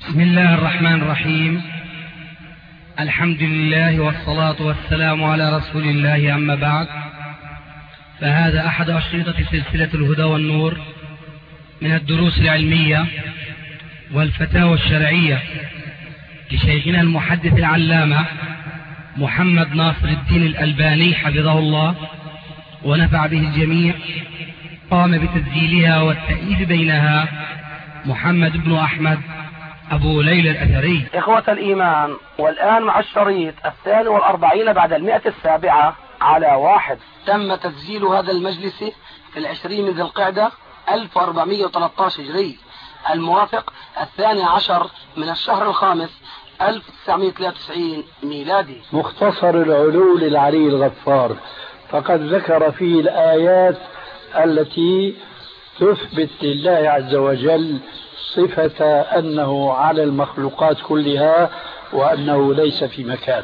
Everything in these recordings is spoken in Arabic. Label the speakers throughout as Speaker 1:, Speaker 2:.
Speaker 1: بسم الله الرحمن الرحيم. الحمد لله والصلاة والسلام على رسول الله، أما بعد، فهذا أحد أشرطة سلسلة الهدى والنور من الدروس العلمية والفتاوى الشرعية لشيخنا المحدث العلامة محمد ناصر الدين الألباني حفظه الله ونفع به الجميع. قام بتسجيلها والتأليف بينها محمد بن أحمد أبو ليلى الأثري.
Speaker 2: إخوة الإيمان، والآن مع الشريط 42 بعد 107 على 1. تم تسجيل هذا المجلس في 20 من ذي القعدة 1413 هجري، الموافق 12 من الشهر الخامس 1993 ميلادي.
Speaker 3: مختصر العلول العلي الغفار، فقد ذكر فيه الآيات التي تثبت لله عز وجل صفة أنه على المخلوقات كلها وأنه ليس في مكان،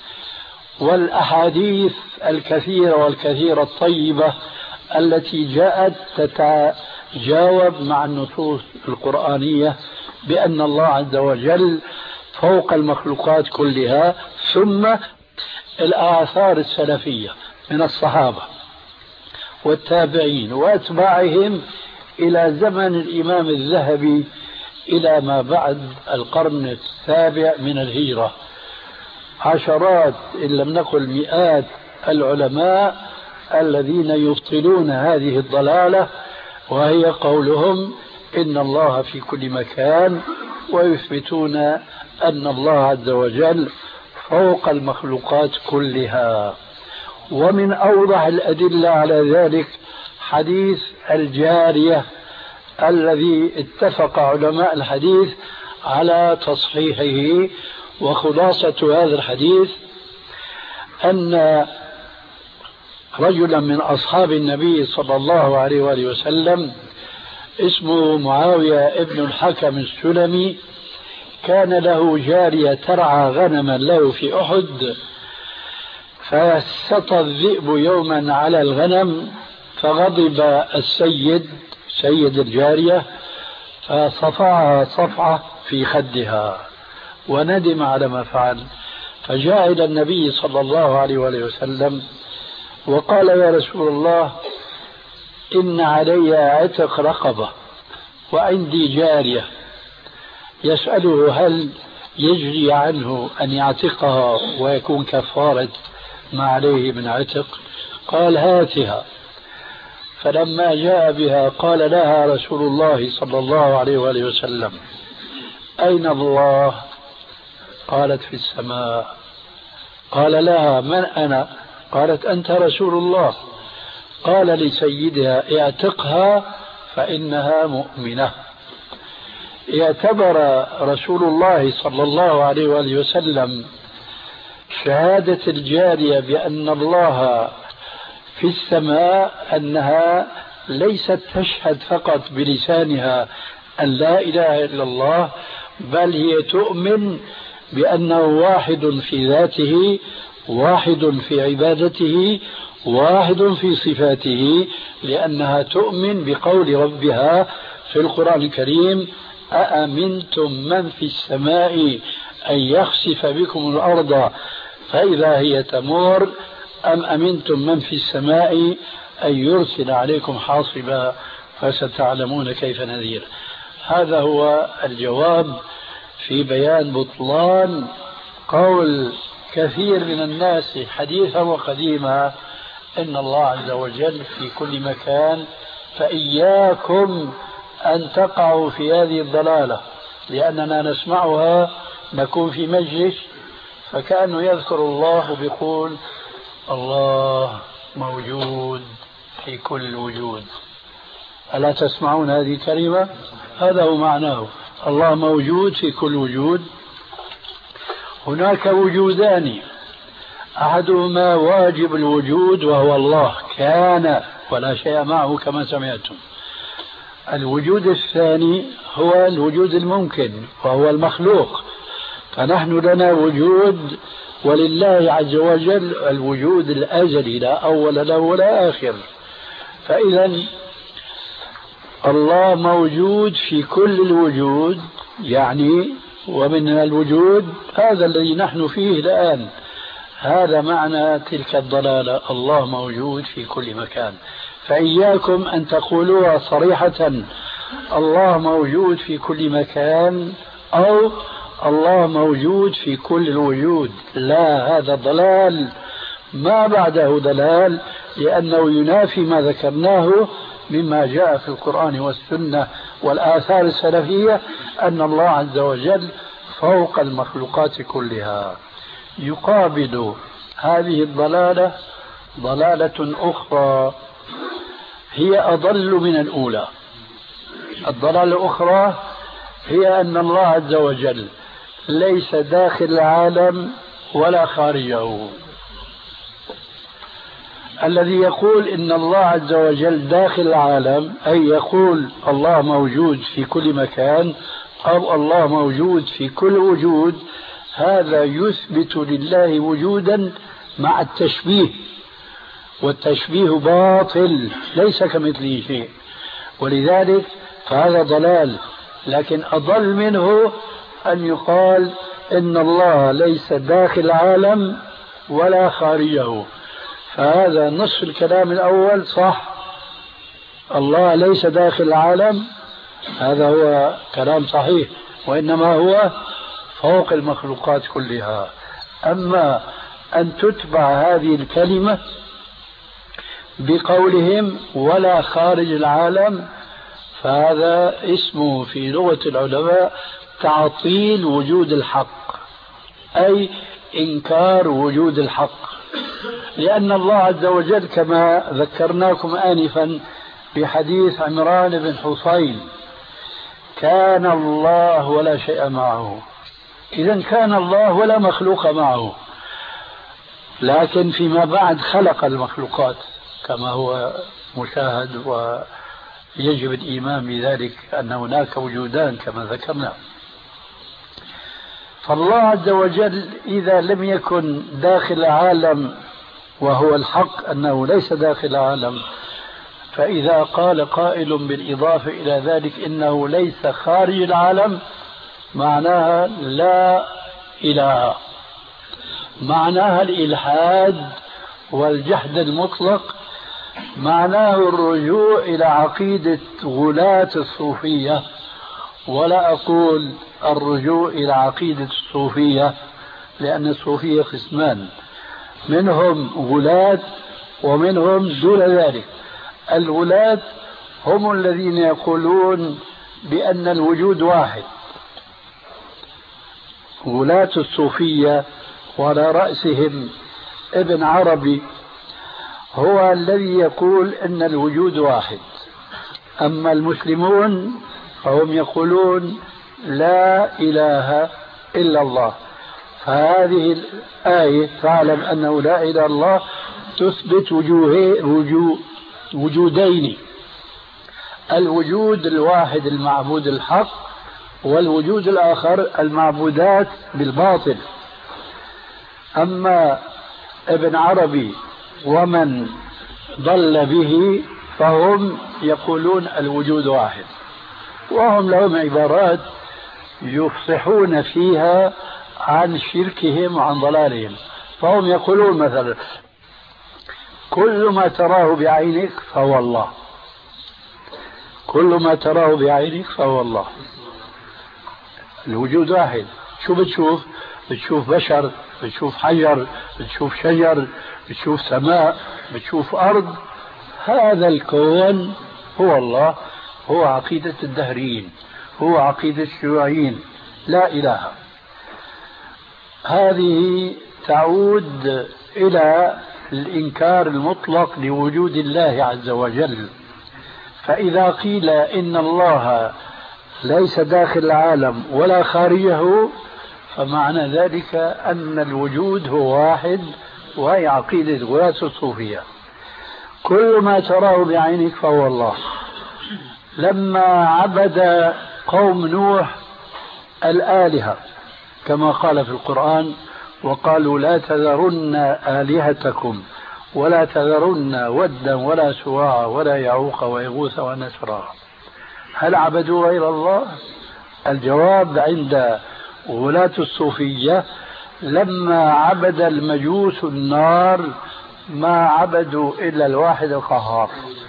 Speaker 3: والأحاديث الكثيرة الطيبة التي جاءت تتجاوب مع النصوص القرآنية بأن الله عز وجل فوق المخلوقات كلها، ثم الآثار السلفية من الصحابة والتابعين وأتباعهم إلى زمن الإمام الذهبي إلى ما بعد القرن السابع من الهجرة. عشرات إن لم نقل مئات العلماء الذين يبطلون هذه الضلالة، وهي قولهم إن الله في كل مكان، ويثبتون أن الله عز وجل فوق المخلوقات كلها. ومن أوضح الأدلة على ذلك حديث الجارية الذي اتفق علماء الحديث على تصحيحه. وخلاصة هذا الحديث أن رجلا من أصحاب النبي صلى الله عليه وآله وسلم اسمه معاوية ابن الحكم السلمي كان له جارية ترعى غنما له في أحد، فسطى الذئب يوما على الغنم، فغضب السيد سيد الجارية فصفعها صفعة في خدها وندم على ما فعل، فجاء إلى النبي صلى الله عليه وآله وسلم وقال: يا رسول الله، إن علي عتق رقبة وعندي جارية. يسأله: هل يجري عنه أن يعتقها ويكون كفارة ما عليه من عتق؟ قال: هاتها. فلما جاء بها قال لها رسول الله صلى الله عليه وآله وسلم: أين الله؟ قالت: في السماء. قال لها: من أنا؟ قالت: أنت رسول الله. قال لسيدها: اعتقها فإنها مؤمنة. اعتبر رسول الله صلى الله عليه وآله وسلم شهادة الجارية بأن الله في السماء أنها ليست تشهد فقط بلسانها أن لا إله إلا الله، بل هي تؤمن بأنه واحد في ذاته، واحد في عبادته، واحد في صفاته، لأنها تؤمن بقول ربها في القرآن الكريم: أأمنتم من في السماء أن يخسف بكم الأرض فإذا هي تمور، أم أمنتم من في السماء أن يرسل عليكم حاصبا فستعلمون كيف نذير. هذا هو الجواب في بيان بطلان قول كثير من الناس حديثا وقديما إن الله عز وجل في كل مكان. فإياكم أن تقعوا في هذه الضلالة، لأننا نسمعها، نكون في مجلس فكأنه يذكر الله بيقول: الله موجود في كل وجود. ألا تسمعون هذه الكلمة؟ هذا هو معناه، الله موجود في كل وجود. هناك وجودان، أحدهما واجب الوجود وهو الله كان ولا شيء معه كما سمعتم. الوجود الثاني هو الوجود الممكن وهو المخلوق. فنحن لنا وجود، ولله عز وجل الوجود الأزلي لا أول له ولا آخر. فإذا الله موجود في كل الوجود، يعني ومن الوجود هذا الذي نحن فيه الآن. هذا معنى تلك الضلالة، الله موجود في كل مكان. فإياكم أن تقولوها صريحة الله موجود في كل مكان أو الله موجود في كل الوجود، لا، هذا ضلال ما بعده دلال، لأنه ينافي ما ذكرناه مما جاء في القرآن والسنة والآثار السلفية أن الله عز وجل فوق المخلوقات كلها. يقابل هذه الضلالة ضلالة أخرى هي أضل من الأولى. الضلالة الأخرى هي أن الله عز وجل ليس داخل العالم ولا خارجه. الذي يقول إن الله عز وجل داخل العالم أي يقول الله موجود في كل مكان أو الله موجود في كل وجود، هذا يثبت لله وجودا مع التشبيه، والتشبيه باطل ليس كمثله شيء، ولذلك فهذا ضلال. لكن أضل منه أن يقال إن الله ليس داخل العالم ولا خارجه، فهذا نصف الكلام الأول صح، الله ليس داخل العالم، هذا هو كلام صحيح، وإنما هو فوق المخلوقات كلها. أما أن تتبع هذه الكلمة بقولهم ولا خارج العالم، فهذا اسمه في لغة العلماء تعطيل وجود الحق، أي إنكار وجود الحق. لأن الله عز وجل كما ذكرناكم آنفا بحديث عمران بن حصين كان الله ولا شيء معه، إذن كان الله ولا مخلوق معه، لكن فيما بعد خلق المخلوقات كما هو مشاهد، ويجب الإيمان بذلك أن هناك وجودان كما ذكرنا. فالله عز وجل إذا لم يكن داخل العالم، وهو الحق أنه ليس داخل العالم، فإذا قال قائل بالإضافة إلى ذلك إنه ليس خارج العالم، معناها لا إله، معناها الإلحاد والجحد المطلق، معناه الرجوع إلى عقيدة غلاة الصوفية. ولا أقول الرجوع إلى عقيدة الصوفية، لأن الصوفية قسمان، منهم غلاة ومنهم دون ذلك. الغلاة هم الذين يقولون بأن الوجود واحد، غلاة الصوفية، وعلى رأسهم ابن عربي هو الذي يقول أن الوجود واحد. أما المسلمون فهم يقولون لا إله إلا الله. فهذه الآية تعلم أنه لا إله إلا الله تثبت وجودين: الوجود الواحد المعبود الحق، والوجود الآخر المعبودات بالباطل. أما ابن عربي ومن ضل به فهم يقولون الوجود واحد، وهم لهم عبارات يفصحون فيها عن شركهم وعن ضلالهم. فهم يقولون مثلا: كل ما تراه بعينك فهو الله، كل ما تراه بعينك فهو الله. الوجود واحد. شو بتشوف؟ بتشوف بشر، بتشوف حجر، بتشوف شجر، بتشوف سماء، بتشوف أرض. هذا الكون هو الله، هو عقيدة الدهريين، هو عقيدة الشيوعيين، لا إله. هذه تعود إلى الإنكار المطلق لوجود الله عز وجل. فإذا قيل إن الله ليس داخل العالم ولا خارجه، فمعنى ذلك أن الوجود هو واحد، وهي عقيدة غلاة الصوفية. كل ما تراه بعينك فهو الله. لما عبد قوم نوح الآلهة كما قال في القرآن: وقالوا لا تذرن آلهتكم ولا تذرن ودا ولا سواعا ولا يعوق ويغوث ونسرا، هل عبدوا غير الله؟ الجواب عند وولاة الصوفية لما عبد المجوس النار ما عبدوا إلا الواحد القهار.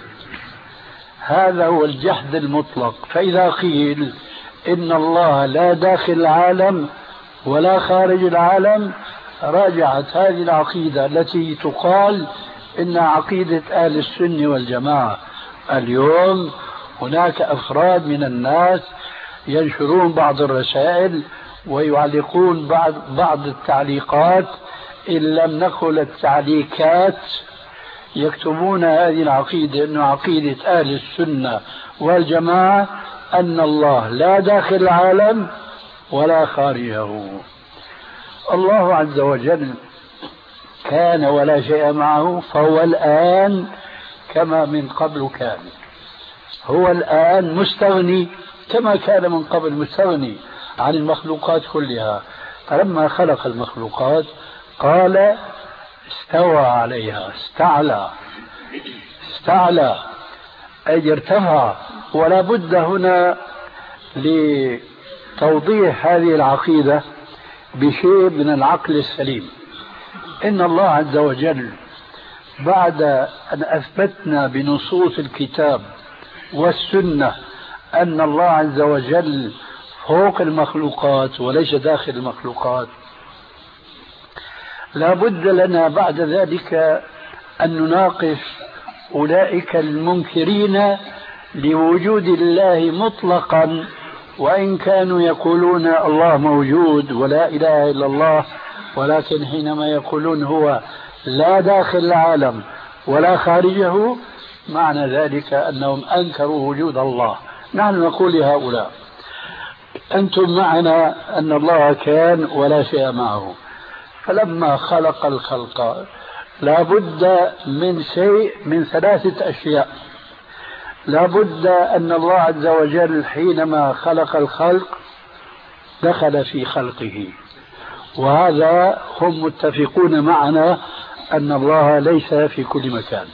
Speaker 3: هذا هو الجحد المطلق. فإذا قيل إن الله لا داخل العالم ولا خارج العالم، راجعت هذه العقيدة التي تقال إن عقيدة أهل السنة والجماعة. اليوم هناك أفراد من الناس ينشرون بعض الرسائل ويعلقون بعض التعليقات، إن لم نقل التعليقات، يكتبون هذه العقيدة أنه عقيدة أهل السنة والجماعة أن الله لا داخل العالم ولا خارجه. الله عز وجل كان ولا شيء معه، فهو الآن كما من قبل كان. هو الآن مستغني كما كان من قبل مستغني عن المخلوقات كلها. فلما خلق المخلوقات قال استوى عليها، استعلى أي ارتفع. ولا بد هنا لتوضيح هذه العقيدة بشيء من العقل السليم. إن الله عز وجل بعد أن أثبتنا بنصوص الكتاب والسنة أن الله عز وجل فوق المخلوقات وليس داخل المخلوقات، لا بد لنا بعد ذلك أن نناقش أولئك المنكرين لوجود الله مطلقا، وإن كانوا يقولون الله موجود ولا إله إلا الله، ولكن حينما يقولون هو لا داخل العالم ولا خارجه، معنى ذلك أنهم أنكروا وجود الله. نحن نقول لهؤلاء أنتم معنا أن الله كان ولا شيء معه، فلما خلق الخلق لا بد من شيء من ثلاثة أشياء. لا بد أن الله عز وجل حينما خلق الخلق دخل في خلقه، وهذا هم متفقون معنا أن الله ليس في كل مكان.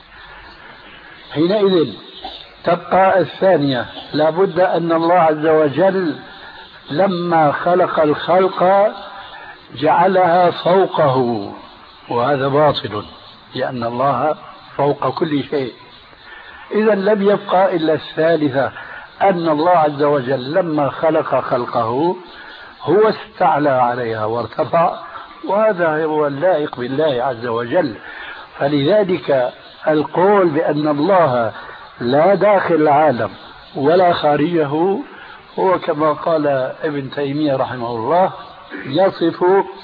Speaker 3: حينئذ تبقى الثانية، لا بد أن الله عز وجل لما خلق الخلق جعلها فوقه، وهذا باطل لأن الله فوق كل شيء. إذا لم يبقى إلا الثالثة، أن الله عز وجل لما خلق خلقه هو استعلى عليها وارتفع، وهذا هو اللائق بالله عز وجل. فلذلك القول بأن الله لا داخل العالم ولا خارجه هو كما قال ابن تيمية رحمه الله يصف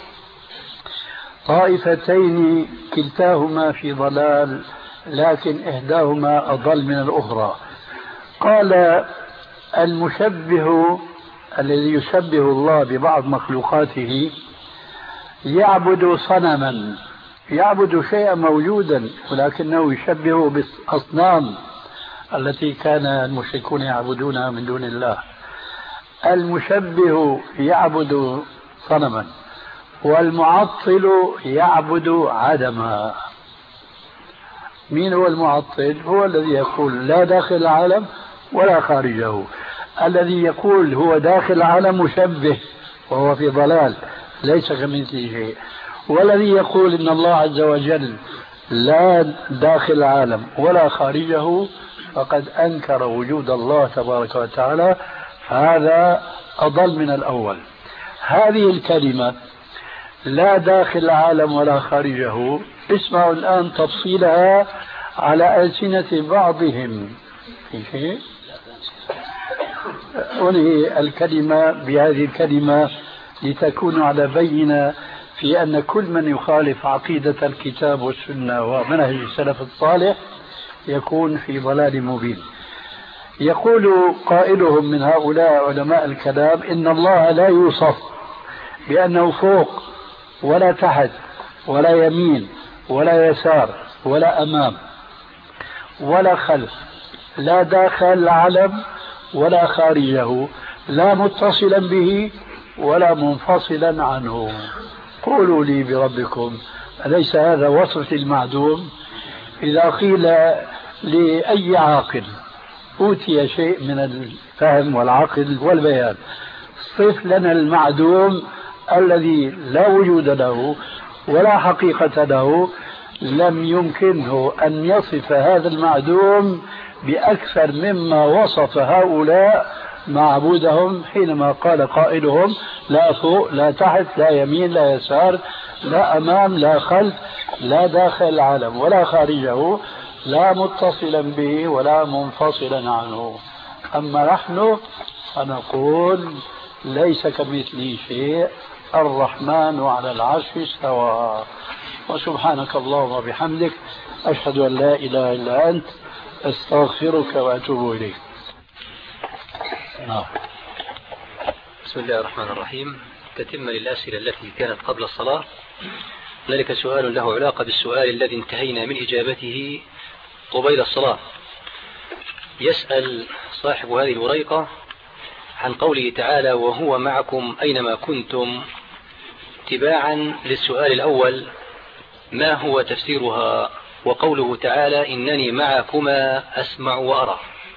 Speaker 3: طائفتين كلتاهما في ضلال لكن إحداهما أضل من الأخرى. قال المشبه الذي يشبه الله ببعض مخلوقاته يعبد صنما، يعبد شيئا موجودا ولكنه يشبهه بالأصنام التي كان المشركون يعبدونها من دون الله. المشبه يعبد صنما، والمعطل يعبد عدما. مين هو المعطل؟ هو الذي يقول لا داخل العالم ولا خارجه. الذي يقول هو داخل العالم مشبه وهو في ضلال ليس كمثله شيء. والذي يقول إن الله عز وجل لا داخل العالم ولا خارجه فقد أنكر وجود الله تبارك وتعالى، فهذا أضل من الأول. هذه الكلمة لا داخل العالم ولا خارجه اسمعوا الآن تفصيلها على ألسنة بعضهم. في شيء أنهي الكلمة بهذه الكلمة لتكون على بينة في أن كل من يخالف عقيدة الكتاب والسنة ومنهج السلف الصالح يكون في ضلال مبين. يقول قائلهم من هؤلاء علماء الكلام إن الله لا يوصف بأنه فوق ولا تحت ولا يمين ولا يسار ولا أمام ولا خلف، لا داخل العالم ولا خارجه، لا متصلا به ولا منفصلا عنه. قولوا لي بربكم أليس هذا وصف المعدوم؟ إذا قيل لأي عاقل أوتي شيء من الفهم والعقل والبيان صف لنا المعدوم الذي لا وجود له ولا حقيقة له. لم يمكنه أن يصف هذا المعدوم بأكثر مما وصف هؤلاء معبودهم حينما قال قائلهم لا فوق لا تحت لا يمين لا يسار لا أمام لا خلف لا داخل العالم ولا خارجه لا متصلا به ولا منفصلا عنه. أما نحن فنقول ليس كمثله شيء الرحمن على العرش استوى. وسبحانك اللهم وبحمدك أشهد أن لا إله إلا أنت أستغفرك وأتوب إليك.
Speaker 4: بسم الله الرحمن الرحيم. تتم للأسئلة التي كانت قبل الصلاة. ذلك سؤال له علاقة بالسؤال الذي انتهينا من إجابته قبيل الصلاة. يسأل صاحب هذه الوريقة عن قوله تعالى وهو معكم أينما كنتم. تباعا للسؤال الأول ما هو تفسيرها وقوله تعالى إنني معكما أسمع وأرى؟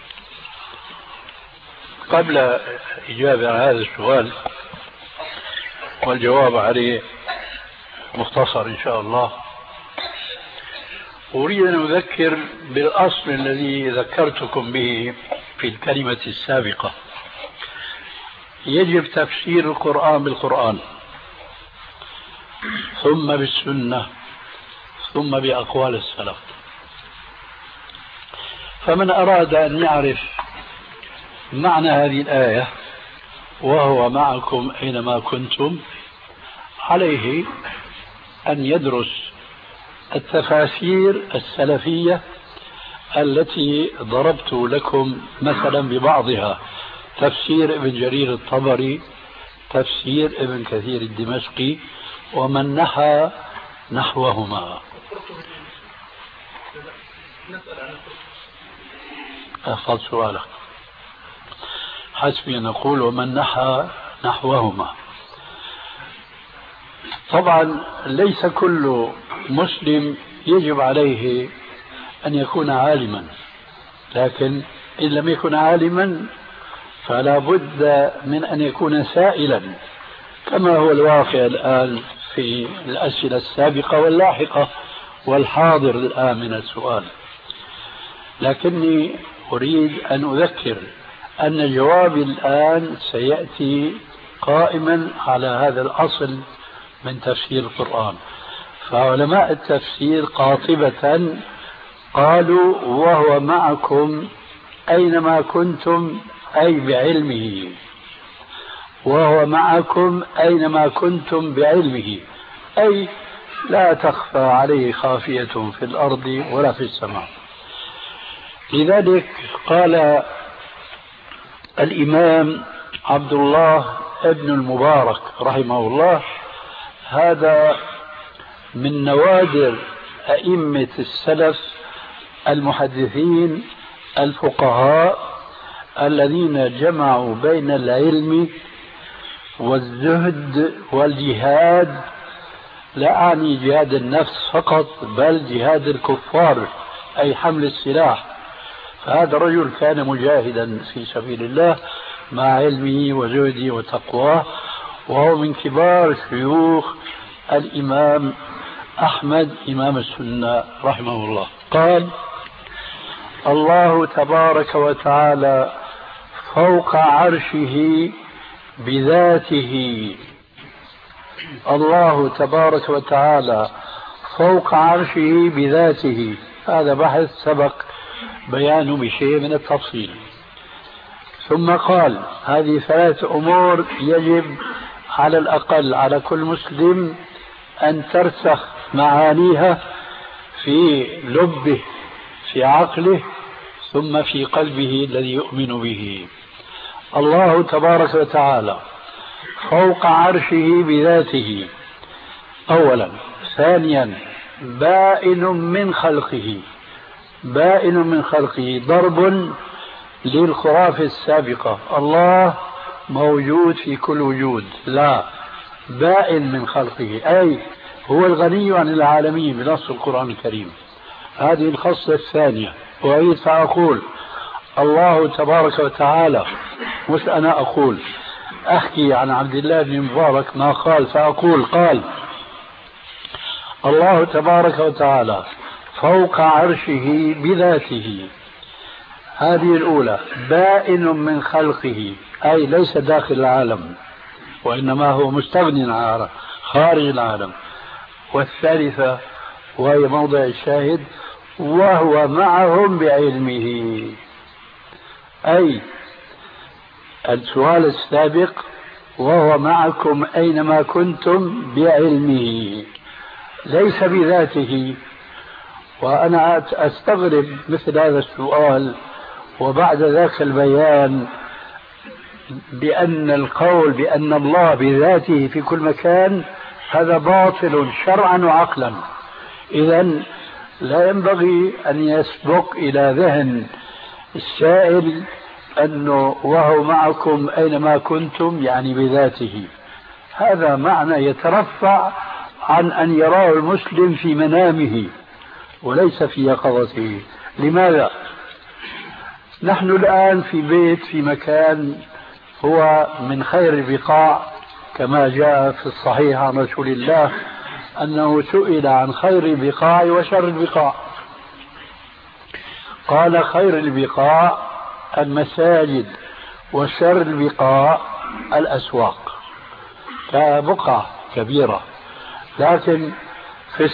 Speaker 3: قبل إجابة على هذا السؤال والجواب عليه مختصر إن شاء الله، أريد أن أذكر بالأصل الذي ذكرتكم به في الكلمة السابقة. يجب تفسير القرآن بالقرآن ثم بالسنة ثم بأقوال السلف. فمن أراد أن يعرف معنى هذه الآية وهو معكم أينما كنتم عليه أن يدرس التفاسير السلفية التي ضربت لكم مثلا ببعضها: تفسير ابن جرير الطبري، تفسير ابن كثير الدمشقي، ومن نحى نحوهما. أحفظ سؤالك. حسبي أن أقول ومن نحى نحوهما. طبعا ليس كل مسلم يجب عليه أن يكون عالما، لكن إن لم يكن عالما فلا بد من أن يكون سائلا كما هو الواقع الآن في الأسئلة السابقة واللاحقة والحاضر الآن من السؤال. لكني أريد أن أذكر أن جوابي الآن سيأتي قائما على هذا الأصل من تفسير القرآن. فعلماء التفسير قاطبة قالوا وهو معكم أينما كنتم أي بعلمه، وهو معكم أينما كنتم بعلمه، أي لا تخفى عليه خافية في الأرض ولا في السماء. لذلك قال الإمام عبد الله ابن المبارك رحمه الله، هذا من نوادر أئمة السلف المحدثين الفقهاء الذين جمعوا بين العلم والزهد والجهاد، لا أعني جهاد النفس فقط بل جهاد الكفار أي حمل السلاح. فهذا الرجل كان مجاهدا في سبيل الله مع علمه وزهده وتقواه، وهو من كبار شيوخ الإمام أحمد إمام السنة رحمه الله. قال الله تبارك وتعالى فوق عرشه بذاته. الله تبارك وتعالى فوق عرشه بذاته. هذا بحث سبق بيانه بشيء من التفصيل. ثم قال هذه ثلاث أمور يجب على الأقل على كل مسلم أن ترسخ معانيها في لبه في عقله ثم في قلبه الذي يؤمن به. الله تبارك وتعالى فوق عرشه بذاته أولا. ثانيا بائن من خلقه. بائن من خلقه ضرب للخرافة السابقة الله موجود في كل وجود، لا، بائن من خلقه أي هو الغني عن العالمين بنص القرآن الكريم. هذه الخصلة الثانية. وأعيد فأقول الله تبارك وتعالى، مش أنا أقول، أحكي عن عبد الله بن مبارك ما قال فأقول قال الله تبارك وتعالى فوق عرشه بذاته، هذه الأولى، بائن من خلقه أي ليس داخل العالم وإنما هو مستغن عن خارج العالم. والثالثة وهي موضع الشاهد، وهو معهم بعلمه، أي السؤال السابق وهو معكم أينما كنتم بعلمه ليس بذاته. وأنا أستغرب مثل هذا السؤال وبعد ذاك البيان بأن القول بأن الله بذاته في كل مكان هذا باطل شرعا وعقلا. إذن لا ينبغي أن يسبق إلى ذهن السائل أنه وهو معكم أينما كنتم يعني بذاته، هذا معنى يترفع عن أن يراه المسلم في منامه وليس في يقظته. لماذا؟ نحن الآن في بيت في مكان هو من خير البقاع، كما جاء في الصحيح عن رسول الله أنه سئل عن خير البقاع وشر البقاع، قال خير البقاع المساجد وشر البقاع الأسواق، كبقعة كبيرة. لكن في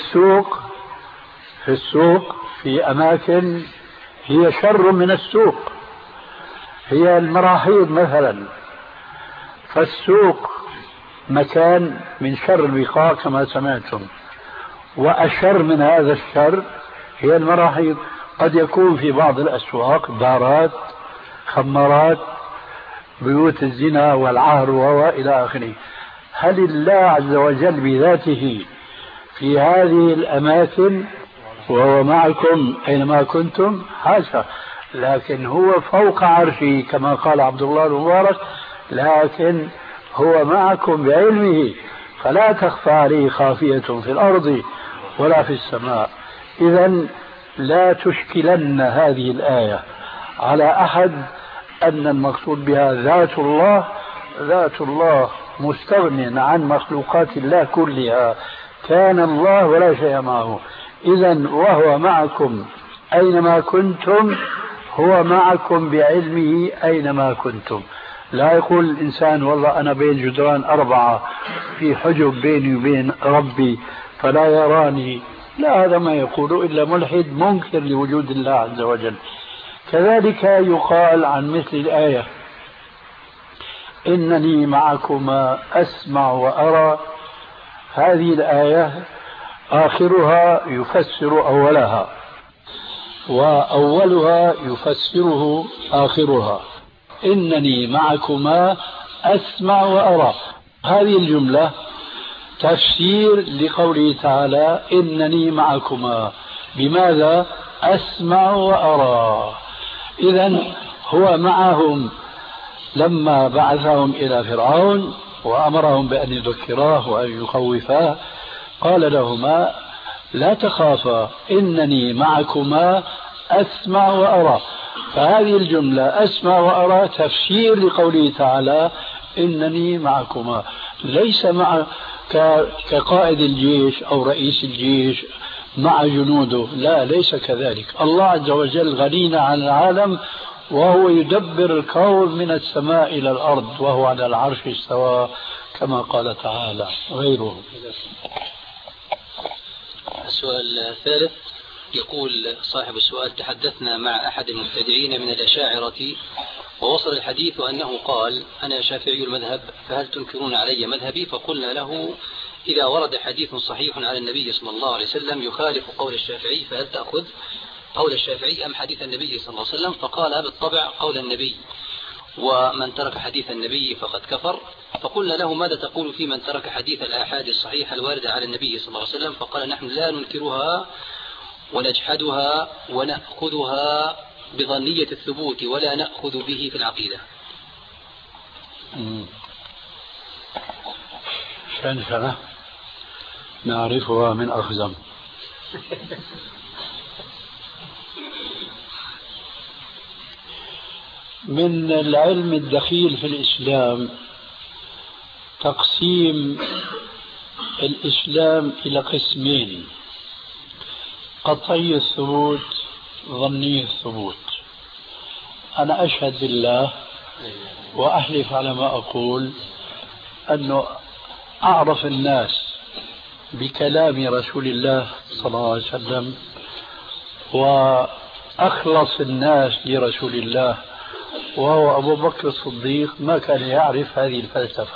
Speaker 3: السوق في أماكن هي شر من السوق، هي المراحيض مثلا، فالسوق مكان من شر البقاع كما سمعتم، وأشر من هذا الشر هي المراحيض. قد يكون في بعض الأسواق دارات، خمارات، بيوت الزنا والعهر وإلى آخره. هل الله عز وجل بذاته في هذه الأماكن وهو معكم أينما كنتم؟ حاشا، لكن هو فوق عرشه كما قال عبد الله المبارك، لكن هو معكم بعلمه فلا تخفى عليه خافية في الأرض ولا في السماء. إذن لا تشكلن هذه الآية على أحد أن المقصود بها ذات الله. ذات الله مستغن عن مخلوقات الله كلها، كان الله ولا شيء معه. إذن وهو معكم أينما كنتم، هو معكم بعلمه أينما كنتم. لا يقول الإنسان والله أنا بين جدران 4 في حجب بيني وبين ربي فلا يراني، لا، هذا ما يقوله إلا ملحد منكر لوجود الله عز وجل. كذلك يقال عن مثل الآية إنني معكما أسمع وأرى، هذه الآية آخرها يفسر أولها وأولها يفسره آخرها. إنني معكما أسمع وأرى، هذه الجملة تفسير لقوله تعالى إنني معكما، بماذا؟ أسمع وأرى. إذن هو معهم لما بعثهم إلى فرعون وأمرهم بأن يذكراه وأن يخوفاه، قال لهما لا تخافا إنني معكما أسمع وأرى. فهذه الجملة أسمع وأرى تفسير لقوله تعالى إنني معكما، ليس مع كقائد الجيش أو رئيس الجيش مع جنوده، لا، ليس كذلك. الله عز وجل غني عن العالم وهو يدبر الكون من السماء إلى الأرض وهو على العرش استوى كما قال تعالى غيره.
Speaker 4: السؤال الثالث يقول صاحب السؤال تحدثنا مع أحد المبتدعين من الأشاعرة ووصل الحديث أنه قال أنا شافعي المذهب فهل تنكرون علي مذهبي؟ فقلنا له إذا ورد حديث صحيح على النبي صلى الله عليه وسلم يخالف قول الشافعي فهل تأخذ قول الشافعي أم حديث النبي صلى الله عليه وسلم؟ فقال بالطبع قول النبي، ومن ترك حديث النبي فقد كفر. فقلنا له ماذا تقول في من ترك حديث الآحاد الصحيحة الواردة على النبي صلى الله عليه وسلم؟ فقال نحن لا ننكرها ونجحدها ونأخذها بظنية الثبوت ولا نأخذ به في العقيدة.
Speaker 3: شنشنة نعرفها من أخزم. من العلم الدخيل في الإسلام تقسيم الإسلام إلى قسمين: قطعي الثبوت، ظني الثبوت. أنا أشهد بالله وأحلف على ما أقول أنه أعرف الناس بكلام رسول الله صلى الله عليه وسلم وأخلص الناس لرسول الله وهو أبو بكر الصديق ما كان يعرف هذه الفلسفة.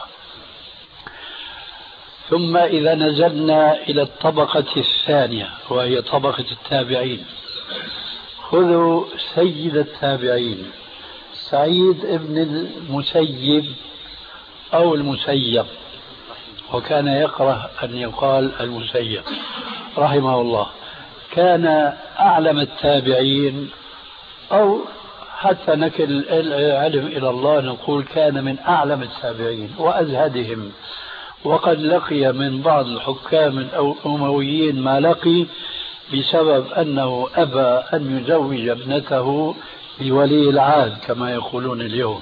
Speaker 3: ثم إذا نزلنا إلى الطبقة الثانية وهي طبقة التابعين، خذوا سيد التابعين سعيد بن المسيب أو المسيب، وكان يكره أن يقال المسيب رحمه الله، كان أعلم التابعين، أو حتى نكل العلم إلى الله نقول كان من أعلم التابعين وأزهدهم، وقد لقي من بعض الحكام أو أمويين ما لقي بسبب أنه أبى أن يزوج ابنته بولي العهد كما يقولون اليوم،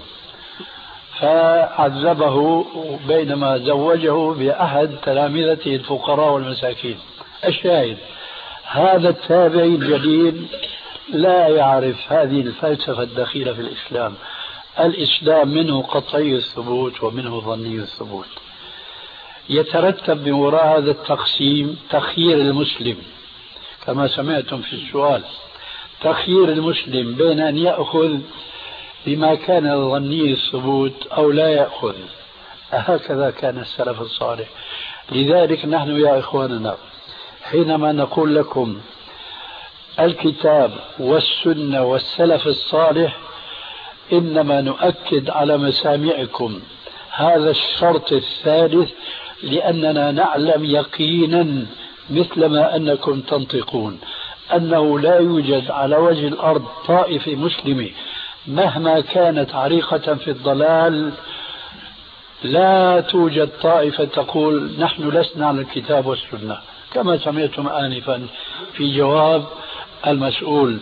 Speaker 3: فعذبه بينما زوجه بأحد تلامذته الفقراء والمساكين. الشاهد هذا التابعي الجليل لا يعرف هذه الفلسفة الدخيلة في الإسلام. الإسلام منه قطعي الثبوت ومنه ظني الثبوت. يترتب من وراء هذا التقسيم تخيير المسلم كما سمعتم في السؤال، تخيير المسلم بين أن يأخذ بما كان ظني الثبوت أو لا يأخذ. هكذا كان السلف الصالح. لذلك نحن يا إخواننا حينما نقول لكم الكتاب والسنة والسلف الصالح إنما نؤكد على مسامعكم هذا الشرط الثالث، لأننا نعلم يقينا مثلما أنكم تنطقون أنه لا يوجد على وجه الأرض طائفة مسلمة مهما كانت عريقة في الضلال، لا توجد طائفة تقول نحن لسنا على الكتاب والسنة كما سمعتم آنفا في جواب المسؤول.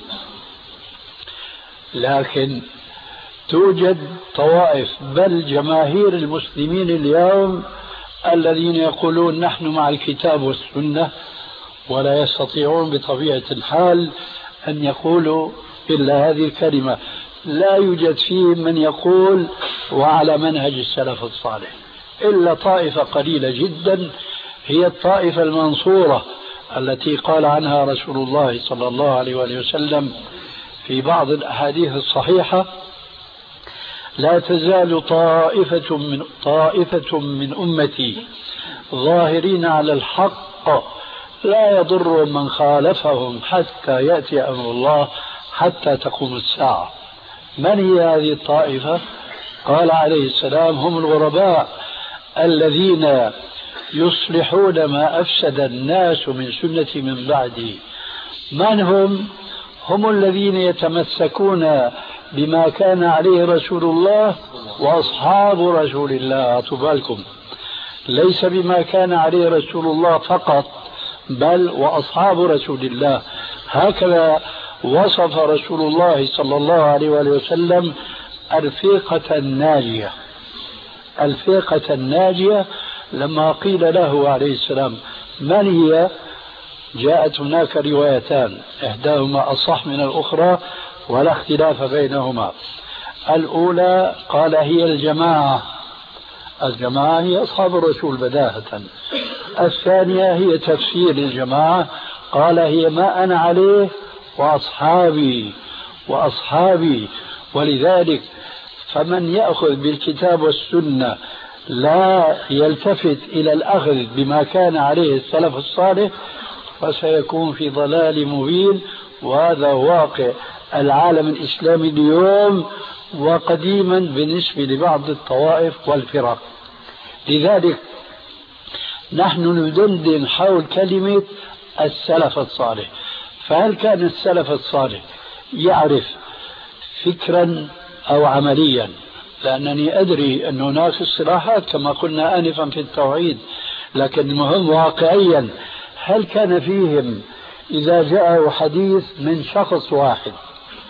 Speaker 3: لكن توجد طوائف بل جماهير المسلمين اليوم الذين يقولون نحن مع الكتاب والسنة، ولا يستطيعون بطبيعة الحال أن يقولوا إلا هذه الكلمة. لا يوجد فيهم من يقول وعلى منهج السلف الصالح إلا طائفة قليلة جدا، هي الطائفة المنصورة التي قال عنها رسول الله صلى الله عليه وسلم في بعض الأحاديث الصحيحة: لا تزال طائفة من أمتي ظاهرين على الحق لا يضر من خالفهم حتى يأتي أمر الله حتى تقوم الساعة. من هي هذه الطائفة؟ قال عليه السلام: هم الغرباء الذين يصلحون ما أفسد الناس من سنة من بعدي. من هم؟ هم الذين يتمسكون بما كان عليه رسول الله وأصحاب رسول الله. أطبالكم ليس بما كان عليه رسول الله فقط بل وأصحاب رسول الله. هكذا وصف رسول الله صلى الله عليه وسلم الفرقة الناجية. الفرقة الناجية لما قيل له عليه السلام من هي؟ جاءت هناك روايتان إحداهما أصح من الأخرى ولا اختلاف بينهما. الأولى قال هي الجماعة، الجماعة هي أصحاب الرسول بداهة. الثانية هي تفسير الجماعة، قال هي ما أنا عليه وأصحابي. ولذلك فمن يأخذ بالكتاب والسنة لا يلتفت إلى الأخذ بما كان عليه السلف الصالح فسيكون في ضلال مبين. وهذا واقع العالم الإسلامي اليوم وقديما بالنسبة لبعض الطوائف والفرق. لذلك نحن ندندن حول كلمة السلف الصالح. فهل كان السلف الصالح يعرف فكرا أو عمليا؟ لأنني أدري أن هناك اصطلاحات كما قلنا آنفا في التوحيد، لكن المهم واقعيا هل كان فيهم إذا جاءه حديث من شخص واحد،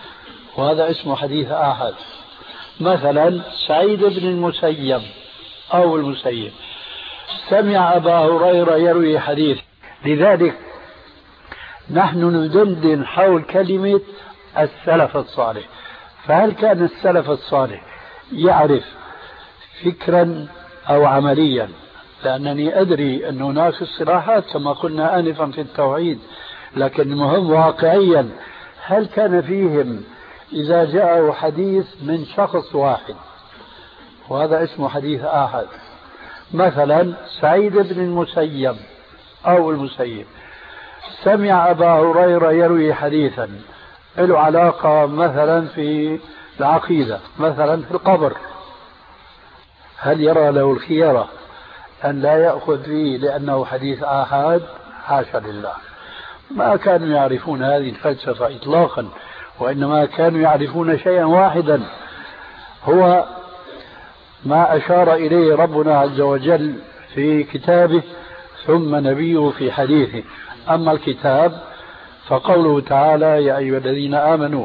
Speaker 3: وهذا اسمه حديث آحاد، مثلا سعيد بن المسيب أو المسيب سمع أبا هريرة يروي حديث. لذلك نحن ندندن حول كلمة السلف الصالح. فهل كان السلف الصالح يعرف فكرا أو عمليا؟ لأنني أدري أن هناك اصطلاحات كما قلنا آنفا في التوحيد، لكن المهم واقعيا هل كان فيهم إذا جاءه حديث من شخص واحد، وهذا اسمه حديث آحاد، مثلا سعيد بن المسيب أو المسيب سمع أبا هريرة يروي حديثا له علاقة مثلا في العقيدة، مثلا في القبر، هل يرى له الخيرة أن لا يأخذ فيه لأنه حديث آحاد؟ حاشا لله، ما كانوا يعرفون هذه الفلسفة إطلاقا، وإنما كانوا يعرفون شيئا واحدا هو ما أشار إليه ربنا عز وجل في كتابه ثم نبيه في حديثه. أما الكتاب فقوله تعالى يا أيها الذين آمنوا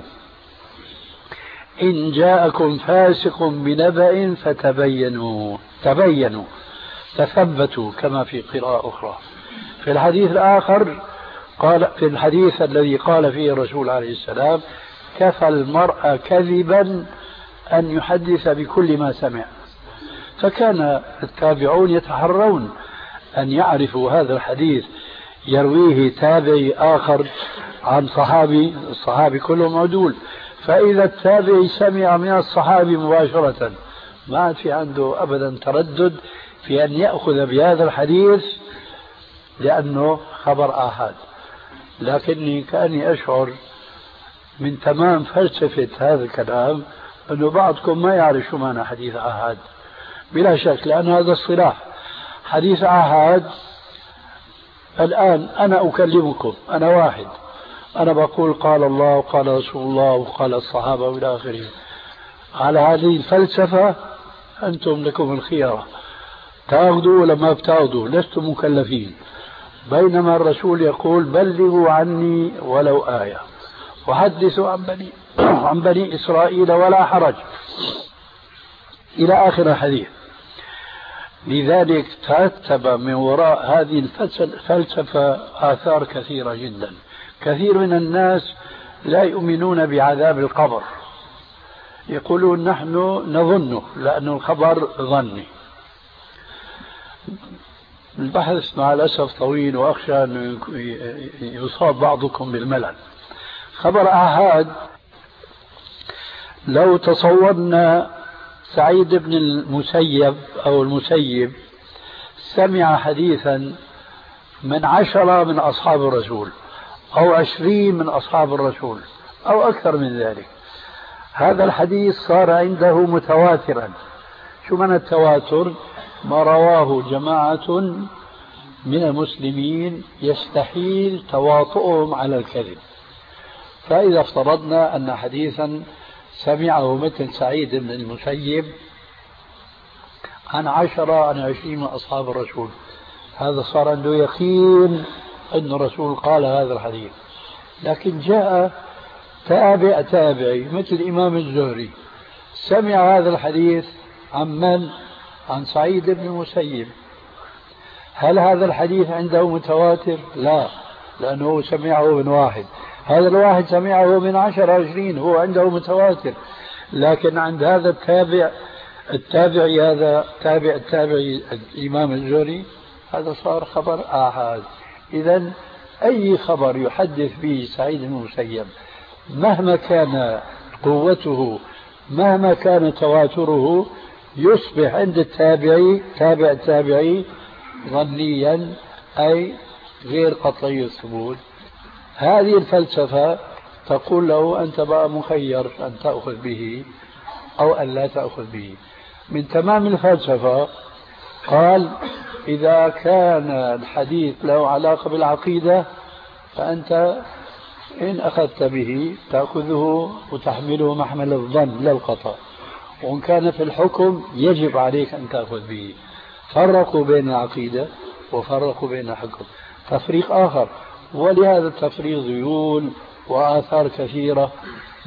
Speaker 3: إن جاءكم فاسق بنبأ فتبينوا، تبينوا تثبتوا كما في قراءة أخرى. في الحديث الآخر قال، في الحديث الذي قال فيه الرسول عليه السلام كفى المرء كذبا أن يحدث بكل ما سمع. فكان التابعون يتحرون أن يعرفوا هذا الحديث يرويه تابعي آخر عن صحابي، الصحابي كلهم عدول، فإذا التابعي سمع من الصحابي مباشرة ما عاد في عنده أبدا تردد في أن يأخذ بهذا الحديث لأنه خبر آحاد. لكني كأني أشعر من تمام فلسفة هذا الكلام أنه بعضكم ما يعرف شو معنى حديث آحاد، بلا شك، لأن هذا الصلاح حديث آحاد. الآن أنا أكلمكم، أنا واحد، أنا بقول قال الله وقال رسول الله وقال الصحابة وإلى آخره، على هذه الفلسفة أنتم لكم الخيارة، تأخذوا ولا ما بتأخذوا، لستم مكلفين. بينما الرسول يقول بلغوا عني ولو آية وحدثوا عن بني إسرائيل ولا حرج إلى آخر الحديث. لذلك ترتب من وراء هذه الفلسفة آثار كثيرة جدا. كثير من الناس لا يؤمنون بعذاب القبر، يقولون نحن نظنه لأن الخبر ظني. البحث مع الأسف طويل وأخشى أن يصاب بعضكم بالملل. خبر آحاد لو تصورنا سعيد بن المسيب أو المسيب سمع حديثا من 10 من أصحاب الرسول أو 20 من أصحاب الرسول أو أكثر من ذلك، هذا الحديث صار عنده متواترا. شو معنى التواتر؟ ما رواه جماعة من المسلمين يستحيل تواطؤهم على الكذب. فإذا افترضنا أن حديثا سمعه مثل سعيد بن المسيب عن 10 عن 20 من أصحاب الرسول، هذا صار عنده يقين أن الرسول قال هذا الحديث. لكن جاء تابعي مثل الإمام الزهري سمع هذا الحديث عن من؟ عن سعيد بن المسيب. هل هذا الحديث عنده متواتر؟ لا، لأنه سمعه من واحد، هذا الواحد سمعه من 10 20، هو عنده متواتر. لكن عند هذا التابعي هذا التابعي الإمام الزهري هذا صار خبر آحاد. إذن أي خبر يحدث به سعيد بن المسيب مهما كان قوته مهما كان تواتره يصبح عند التابعي ظنيا، أي غير قطعي الثبوت. هذه الفلسفة تقول له أنت بقى مخير أن تأخذ به أو أن لا تأخذ به. من تمام الفلسفة قال إذا كان الحديث له علاقة بالعقيدة فأنت إن أخذت به تأخذه وتحمله محمل الظن لا القطع، وإن كان في الحكم يجب عليك أن تأخذ به. فرقوا بين العقيدة وفرقوا بين الحكم تفريق آخر، ولهذا التفريق ذيول وآثار كثيرة،